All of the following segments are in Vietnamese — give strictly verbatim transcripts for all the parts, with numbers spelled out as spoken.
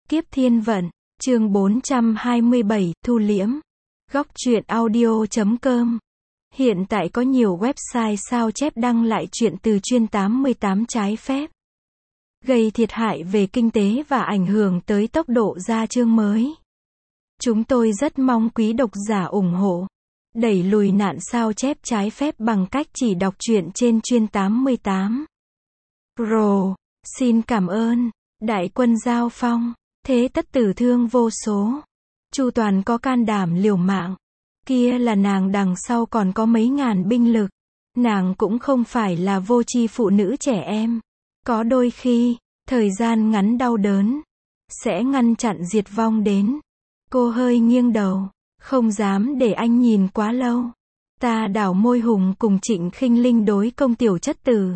Kiếp Thiên Vận, chương bốn trăm hai mươi bảy, Thu Liễm. Góc truyện audio chấm com. Hiện tại có nhiều website sao chép đăng lại truyện từ chuyên tám mươi tám trái phép, gây thiệt hại về kinh tế và ảnh hưởng tới tốc độ ra chương mới. Chúng tôi rất mong quý độc giả ủng hộ, đẩy lùi nạn sao chép trái phép bằng cách chỉ đọc truyện trên chuyên tám mươi tám. Pro, xin cảm ơn. Đại quân giao phong, thế tất tử thương vô số. Chu Toàn có can đảm liều mạng. Kia là nàng đằng sau còn có mấy ngàn binh lực. Nàng cũng không phải là vô tri phụ nữ trẻ em. Có đôi khi, thời gian ngắn đau đớn sẽ ngăn chặn diệt vong đến. Cô hơi nghiêng đầu, không dám để anh nhìn quá lâu. Ta đảo môi hùng cùng Trịnh Khinh Linh đối công tiểu chất tử.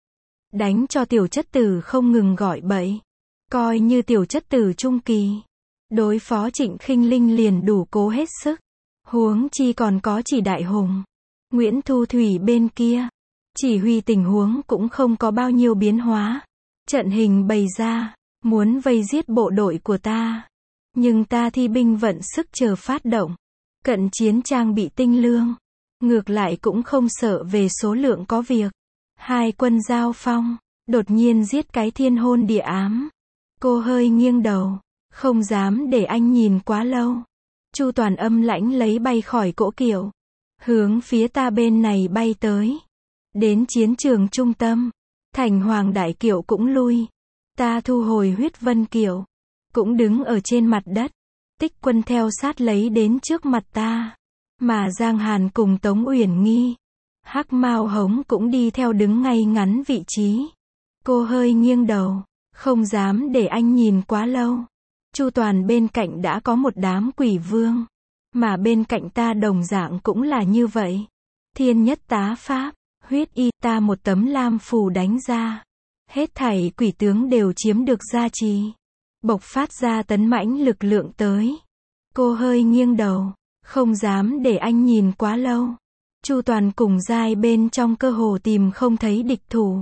Đánh cho tiểu chất tử không ngừng gọi bậy. Coi như tiểu chất tử trung kỳ. Đối phó Trịnh Khinh Linh liền đủ cố hết sức. Huống chi còn có chỉ đại hùng. Nguyễn Thu Thủy bên kia. Chỉ huy tình huống cũng không có bao nhiêu biến hóa. Trận hình bày ra, muốn vây giết bộ đội của ta. Nhưng ta thi binh vận sức chờ phát động. Cận chiến trang bị tinh lương. Ngược lại cũng không sợ về số lượng có việc. Hai quân giao phong, đột nhiên giết cái thiên hôn địa ám. Cô hơi nghiêng đầu, không dám để anh nhìn quá lâu. Chu Toàn âm lãnh lấy bay khỏi cỗ kiệu, hướng phía ta bên này bay tới. Đến chiến trường trung tâm, Thành Hoàng đại kiệu cũng lui. Ta thu hồi huyết vân kiệu, cũng đứng ở trên mặt đất. Tích Quân theo sát lấy đến trước mặt ta. Mà Giang Hàn cùng Tống Uyển Nghi, Hắc Mao Hống cũng đi theo đứng ngay ngắn vị trí. Cô hơi nghiêng đầu, không dám để anh nhìn quá lâu. Chu Toàn bên cạnh đã có một đám quỷ vương, mà bên cạnh ta đồng dạng cũng là như vậy. Thiên nhất tá pháp, huyết y, ta một tấm lam phù đánh ra. Hết thảy quỷ tướng đều chiếm được gia trì, bộc phát ra tấn mãnh lực lượng tới. Cô hơi nghiêng đầu, không dám để anh nhìn quá lâu. Chu Toàn cùng giai bên trong cơ hồ tìm không thấy địch thủ.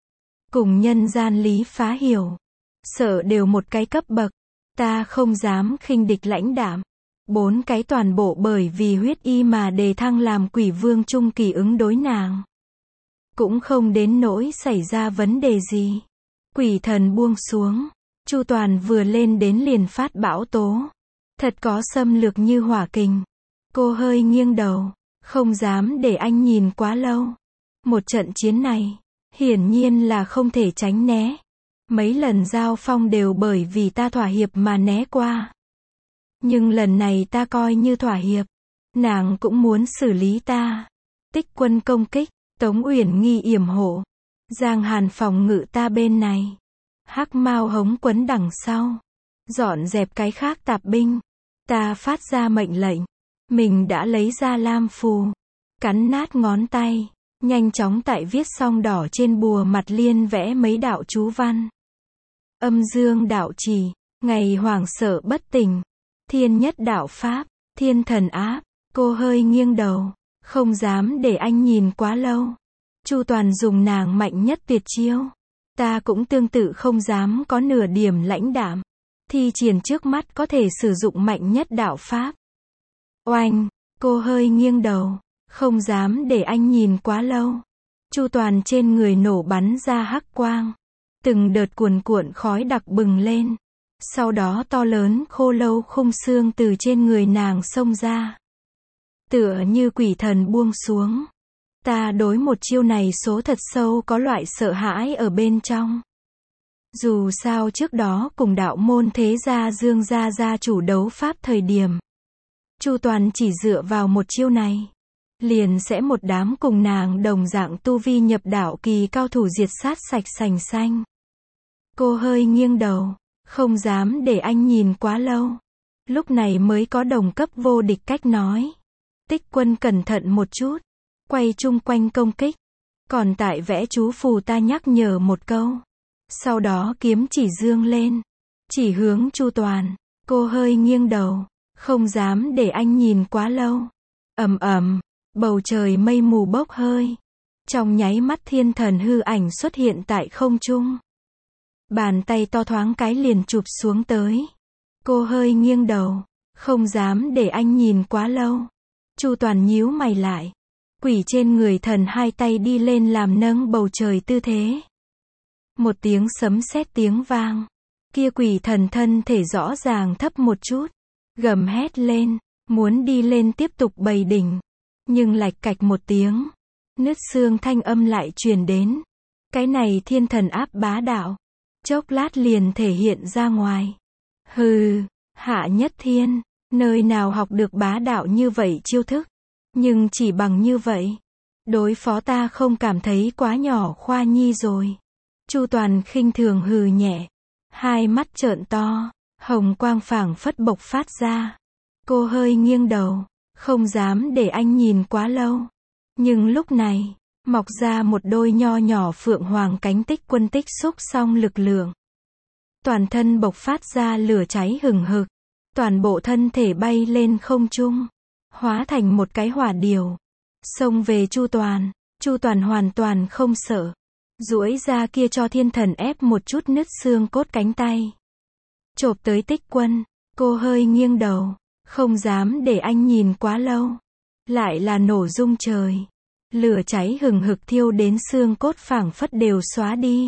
Cùng nhân gian lý phá hiểu, sợ đều một cái cấp bậc. Ta không dám khinh địch lãnh đạm. Bốn cái toàn bộ bởi vì huyết y mà đề thăng làm quỷ vương trung kỳ ứng đối nàng. Cũng không đến nỗi xảy ra vấn đề gì. Quỷ thần buông xuống. Chu Toàn vừa lên đến liền phát bão tố. Thật có xâm lược như hỏa kình. Cô hơi nghiêng đầu, không dám để anh nhìn quá lâu. Một trận chiến này, hiển nhiên là không thể tránh né. Mấy lần giao phong đều bởi vì ta thỏa hiệp mà né qua. Nhưng lần này ta coi như thỏa hiệp. Nàng cũng muốn xử lý ta. Tích Quân công kích, Tống Uyển Nghi yểm hộ. Giang Hàn phòng ngự ta bên này. Hắc Mao Hống quấn đằng sau. Dọn dẹp cái khác tạp binh. Ta phát ra mệnh lệnh. Mình đã lấy ra lam phù. Cắn nát ngón tay. Nhanh chóng tại viết song đỏ trên bùa mặt liên vẽ mấy đạo chú văn. Âm dương đạo trì, ngày hoảng sợ bất tỉnh. Thiên nhất đạo pháp, thiên thần áp. Cô hơi nghiêng đầu, không dám để anh nhìn quá lâu. Chu Toàn dùng nàng mạnh nhất tuyệt chiêu. Ta cũng tương tự không dám có nửa điểm lãnh đạm. Thi triển trước mắt có thể sử dụng mạnh nhất đạo pháp. Oanh, cô hơi nghiêng đầu, không dám để anh nhìn quá lâu. Chu Toàn trên người nổ bắn ra hắc quang. Từng đợt cuồn cuộn khói đặc bừng lên. Sau đó to lớn khô lâu khung xương từ trên người nàng xông ra. Tựa như quỷ thần buông xuống. Ta đối một chiêu này số thật sâu có loại sợ hãi ở bên trong. Dù sao trước đó cùng đạo môn thế gia Dương gia gia chủ đấu pháp thời điểm. Chu Toàn chỉ dựa vào một chiêu này. Liền sẽ một đám cùng nàng đồng dạng tu vi nhập đạo kỳ cao thủ diệt sát sạch sành xanh. Cô hơi nghiêng đầu, không dám để anh nhìn quá lâu. Lúc này mới có đồng cấp vô địch cách nói. Tích Quân cẩn thận một chút, quay chung quanh công kích. Còn tại vẽ chú phù ta nhắc nhở một câu. Sau đó kiếm chỉ dương lên, chỉ hướng Chu Toàn. Cô hơi nghiêng đầu, không dám để anh nhìn quá lâu. Ầm ầm, bầu trời mây mù bốc hơi. Trong nháy mắt thiên thần hư ảnh xuất hiện tại không trung. Bàn tay to thoáng cái liền chụp xuống tới. Cô hơi nghiêng đầu, không dám để anh nhìn quá lâu. Chu Toàn nhíu mày lại. Quỷ trên người thần hai tay đi lên làm nâng bầu trời tư thế. Một tiếng sấm sét tiếng vang. Kia quỷ thần thân thể rõ ràng thấp một chút. Gầm hét lên, muốn đi lên tiếp tục bày đỉnh. Nhưng lạch cạch một tiếng. Nứt xương thanh âm lại truyền đến. Cái này thiên thần áp bá đạo. Chốc lát liền thể hiện ra ngoài. Hừ, Hạ Nhất Thiên, nơi nào học được bá đạo như vậy chiêu thức. Nhưng chỉ bằng như vậy, đối phó ta không cảm thấy quá nhỏ khoa nhi rồi. Chu Toàn khinh thường hừ nhẹ. Hai mắt trợn to, hồng quang phảng phất bộc phát ra. Cô hơi nghiêng đầu, không dám để anh nhìn quá lâu. Nhưng lúc này, mọc ra một đôi nho nhỏ phượng hoàng cánh tích quân tích xúc xong lực lượng. Toàn thân bộc phát ra lửa cháy hừng hực. Toàn bộ thân thể bay lên không trung. Hóa thành một cái hỏa diều. Xông về Chu Toàn. Chu Toàn hoàn toàn không sợ. Duỗi ra kia cho thiên thần ép một chút nứt xương cốt cánh tay. Chộp tới tích quân. Cô hơi nghiêng đầu. Không dám để anh nhìn quá lâu. Lại là nổ rung trời. Lửa cháy hừng hực thiêu đến xương cốt phảng phất đều xóa đi.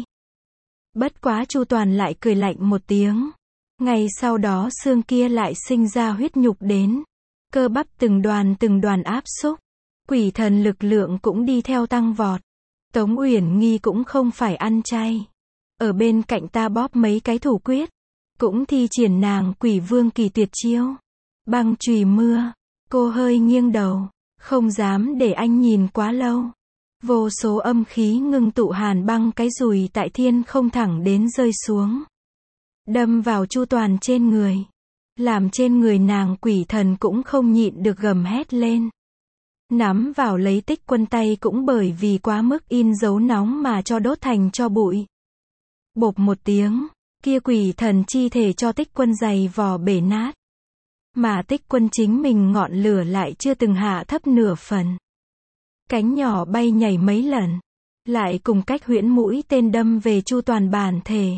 Bất quá Chu Toàn lại cười lạnh một tiếng. Ngay sau đó xương kia lại sinh ra huyết nhục đến. Cơ bắp từng đoàn từng đoàn áp xúc. Quỷ thần lực lượng cũng đi theo tăng vọt. Tống Uyển Nghi cũng không phải ăn chay. Ở bên cạnh ta bóp mấy cái thủ quyết. Cũng thi triển nàng quỷ vương kỳ tuyệt chiêu. Băng chùy mưa. Cô hơi nghiêng đầu. Không dám để anh nhìn quá lâu. Vô số âm khí ngưng tụ hàn băng cái dùi tại thiên không thẳng đến rơi xuống. Đâm vào Chu Toàn trên người. Làm trên người nàng quỷ thần cũng không nhịn được gầm hét lên. Nắm vào lấy tích quân tay cũng bởi vì quá mức in dấu nóng mà cho đốt thành cho bụi. Bộp một tiếng, kia quỷ thần chi thể cho tích quân giày vò bể nát. Mà tích quân chính mình ngọn lửa lại chưa từng hạ thấp nửa phần. Cánh nhỏ bay nhảy mấy lần. Lại cùng cách huyễn mũi tên đâm về Chu Toàn bản thể.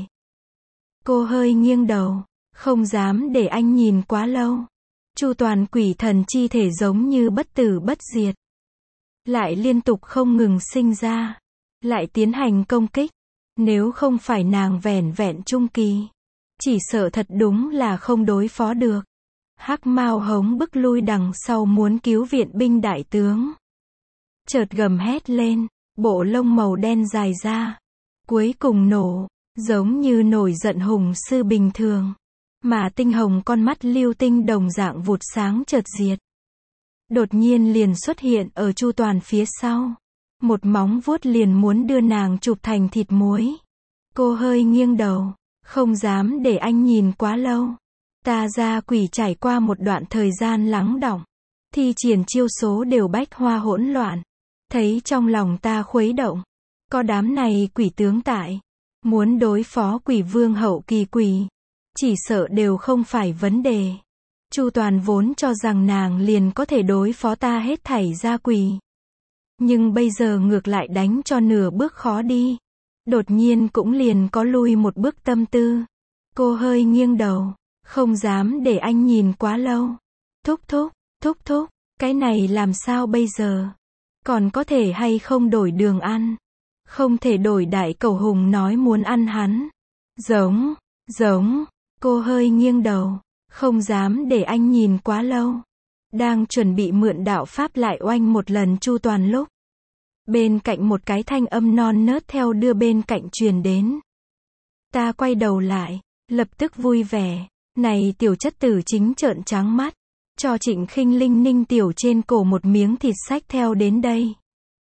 Cô hơi nghiêng đầu. Không dám để anh nhìn quá lâu. Chu Toàn quỷ thần chi thể giống như bất tử bất diệt. Lại liên tục không ngừng sinh ra. Lại tiến hành công kích. Nếu không phải nàng vẻn vẹn trung kỳ. Chỉ sợ thật đúng là không đối phó được. Hắc Mao hống bức lui đằng sau muốn cứu viện binh đại tướng. Chợt gầm hét lên. Bộ lông màu đen dài ra. Cuối cùng nổ. Giống như nổi giận hùng sư bình thường. Mà tinh hồng con mắt lưu tinh đồng dạng vụt sáng chợt diệt. Đột nhiên liền xuất hiện ở Chu Toàn phía sau. Một móng vuốt liền muốn đưa nàng chụp thành thịt muối. Cô hơi nghiêng đầu. Không dám để anh nhìn quá lâu. Ta ra quỷ trải qua một đoạn thời gian lắng đọng. Thi triển chiêu số đều bách hoa hỗn loạn. Thấy trong lòng ta khuấy động. Có đám này quỷ tướng tại. Muốn đối phó quỷ vương hậu kỳ quỷ. Chỉ sợ đều không phải vấn đề. Chu Toàn vốn cho rằng nàng liền có thể đối phó ta hết thảy gia quỷ. Nhưng bây giờ ngược lại đánh cho nửa bước khó đi. Đột nhiên cũng liền có lui một bước tâm tư. Cô hơi nghiêng đầu. Không dám để anh nhìn quá lâu. Thúc thúc, thúc thúc, cái này làm sao bây giờ? Còn có thể hay không đổi đường ăn? Không thể đổi đại cầu hùng nói muốn ăn hắn. Giống, giống. Cô hơi nghiêng đầu. Không dám để anh nhìn quá lâu. Đang chuẩn bị mượn đạo pháp lại oanh một lần Chu Toàn lúc. Bên cạnh một cái thanh âm non nớt theo đưa bên cạnh truyền đến. Ta quay đầu lại. Lập tức vui vẻ. Này tiểu chất tử chính trợn trắng mắt. Cho Trịnh Khinh Linh ninh tiểu trên cổ một miếng thịt xách theo đến đây.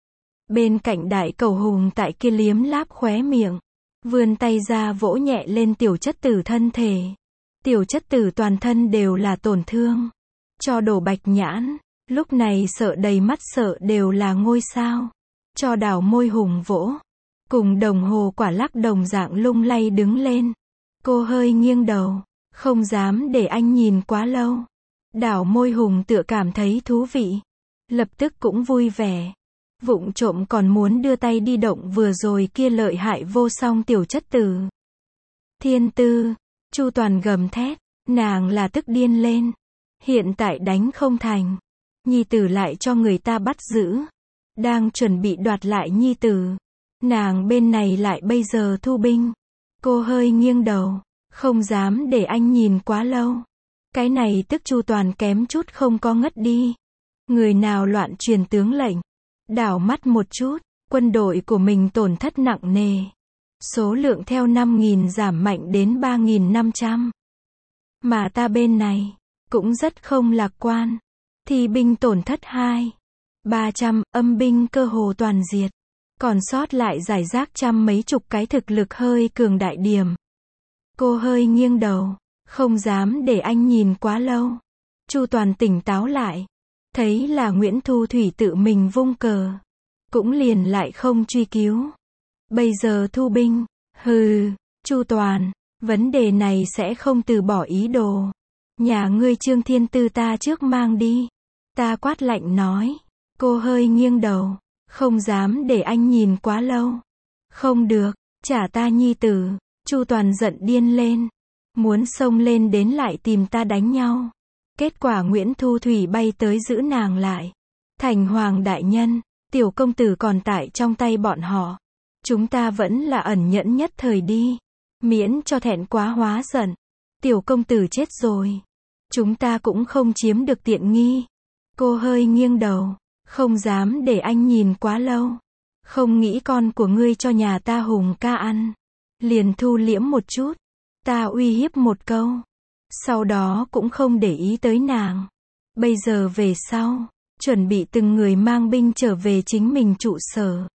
Bên cạnh đại cầu hùng tại kia liếm láp khóe miệng. Vươn tay ra vỗ nhẹ lên tiểu chất tử thân thể. Tiểu chất tử toàn thân đều là tổn thương. Cho đổ bạch nhãn. Lúc này sợ đầy mắt sợ đều là ngôi sao. Cho đảo môi hùng vỗ. Cùng đồng hồ quả lắc đồng dạng lung lay đứng lên. Cô hơi nghiêng đầu. Không dám để anh nhìn quá lâu. Đảo môi hùng tựa cảm thấy thú vị. Lập tức cũng vui vẻ. Vụng trộm còn muốn đưa tay đi động vừa rồi kia lợi hại vô song tiểu chất tử. Thiên Tư, Chu Toàn gầm thét, nàng là tức điên lên. Hiện tại đánh không thành, nhi tử lại cho người ta bắt giữ, đang chuẩn bị đoạt lại nhi tử. Nàng bên này lại bây giờ thu binh. Cô hơi nghiêng đầu, không dám để anh nhìn quá lâu. Cái này tức Chu Toàn kém chút không có ngất đi. Người nào loạn truyền tướng lệnh. Đảo mắt một chút, quân đội của mình tổn thất nặng nề. Số lượng theo năm nghìn giảm mạnh đến ba nghìn năm trăm. Mà ta bên này, cũng rất không lạc quan. Thi binh tổn thất hai, ba trăm, âm binh cơ hồ toàn diệt. Còn sót lại giải rác trăm mấy chục cái thực lực hơi cường đại điểm. Cô hơi nghiêng đầu, không dám để anh nhìn quá lâu. Chu Toàn tỉnh táo lại, thấy là Nguyễn Thu Thủy tự mình vung cờ, cũng liền lại không truy cứu. Bây giờ thu binh, hừ, Chu Toàn, vấn đề này sẽ không từ bỏ ý đồ. Nhà ngươi Trương Thiên Tư ta trước mang đi. Ta quát lạnh nói. Cô hơi nghiêng đầu, không dám để anh nhìn quá lâu. Không được, trả ta nhi tử. Chu Toàn giận điên lên, muốn xông lên đến lại tìm ta đánh nhau. Kết quả Nguyễn Thu Thủy bay tới giữ nàng lại. Thành Hoàng đại nhân, tiểu công tử còn tại trong tay bọn họ. Chúng ta vẫn là ẩn nhẫn nhất thời đi, miễn cho thẹn quá hóa giận. Tiểu công tử chết rồi, chúng ta cũng không chiếm được tiện nghi. Cô hơi nghiêng đầu, không dám để anh nhìn quá lâu. Không nghĩ con của ngươi cho nhà ta Hùng ca ăn, liền thu liễm một chút. Ta uy hiếp một câu, sau đó cũng không để ý tới nàng. Bây giờ về sau, chuẩn bị từng người mang binh trở về chính mình trụ sở.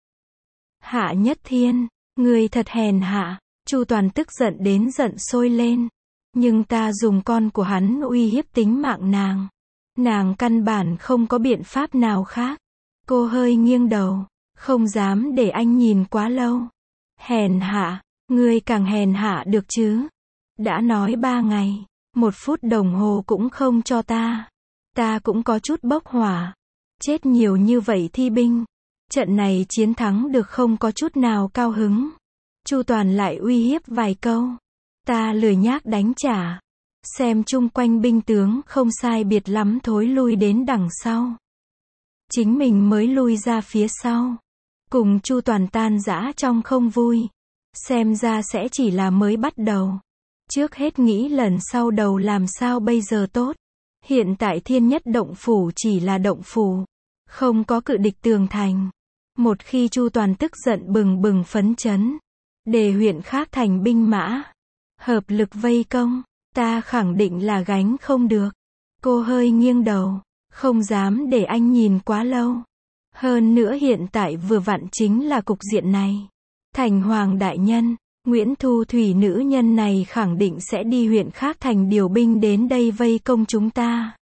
Hạ Nhất Thiên, ngươi thật hèn hạ. Chu Toàn tức giận đến giận sôi lên. Nhưng ta dùng con của hắn uy hiếp tính mạng nàng. Nàng căn bản không có biện pháp nào khác. Cô hơi nghiêng đầu, không dám để anh nhìn quá lâu. Hèn hạ, ngươi càng hèn hạ được chứ. Đã nói ba ngày, một phút đồng hồ cũng không cho ta. Ta cũng có chút bốc hỏa. Chết nhiều như vậy thi binh. Trận này chiến thắng được không có chút nào cao hứng. Chu Toàn lại uy hiếp vài câu. Ta lười nhác đánh trả. Xem chung quanh binh tướng không sai biệt lắm thối lui đến đằng sau. Chính mình mới lui ra phía sau. Cùng Chu Toàn tan rã trong không vui. Xem ra sẽ chỉ là mới bắt đầu. Trước hết nghĩ lần sau đầu làm sao bây giờ tốt. Hiện tại Thiên Nhất động phủ chỉ là động phủ. Không có cự địch tường thành. Một khi Chu Toàn tức giận bừng bừng phấn chấn. Để huyện khác thành binh mã. Hợp lực vây công. Ta khẳng định là gánh không được. Cô hơi nghiêng đầu. Không dám để anh nhìn quá lâu. Hơn nữa hiện tại vừa vặn chính là cục diện này. Thành Hoàng đại nhân, Nguyễn Thu Thủy nữ nhân này khẳng định sẽ đi huyện khác thành điều binh đến đây vây công chúng ta.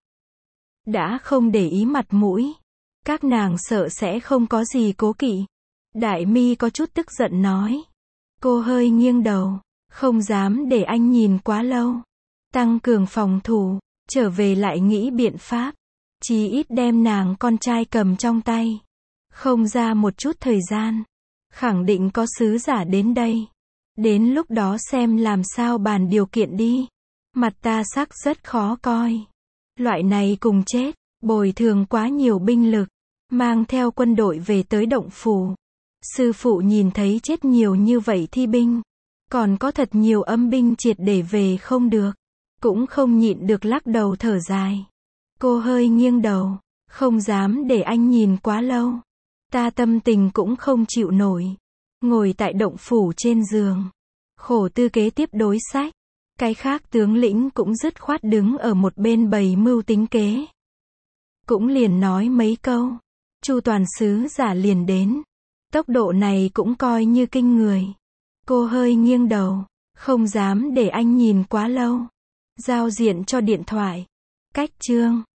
Đã không để ý mặt mũi. Các nàng sợ sẽ không có gì cố kỵ. Đại Mi có chút tức giận nói. Cô hơi nghiêng đầu, không dám để anh nhìn quá lâu. Tăng cường phòng thủ, trở về lại nghĩ biện pháp. Chí ít đem nàng con trai cầm trong tay. Không ra một chút thời gian. Khẳng định có sứ giả đến đây. Đến lúc đó xem làm sao bàn điều kiện đi. Mặt ta sắc rất khó coi. Loại này cùng chết, bồi thường quá nhiều binh lực. Mang theo quân đội về tới động phủ. Sư phụ nhìn thấy chết nhiều như vậy thi binh. Còn có thật nhiều âm binh triệt để về không được. Cũng không nhịn được lắc đầu thở dài. Cô hơi nghiêng đầu, không dám để anh nhìn quá lâu. Ta tâm tình cũng không chịu nổi. Ngồi tại động phủ trên giường. Khổ tư kế tiếp đối sách. Cái khác tướng lĩnh cũng dứt khoát đứng ở một bên bày mưu tính kế. Cũng liền nói mấy câu. Chu Toàn sứ giả liền đến. Tốc độ này cũng coi như kinh người. Cô hơi nghiêng đầu, không dám để anh nhìn quá lâu. Giao diện cho điện thoại. Cách chương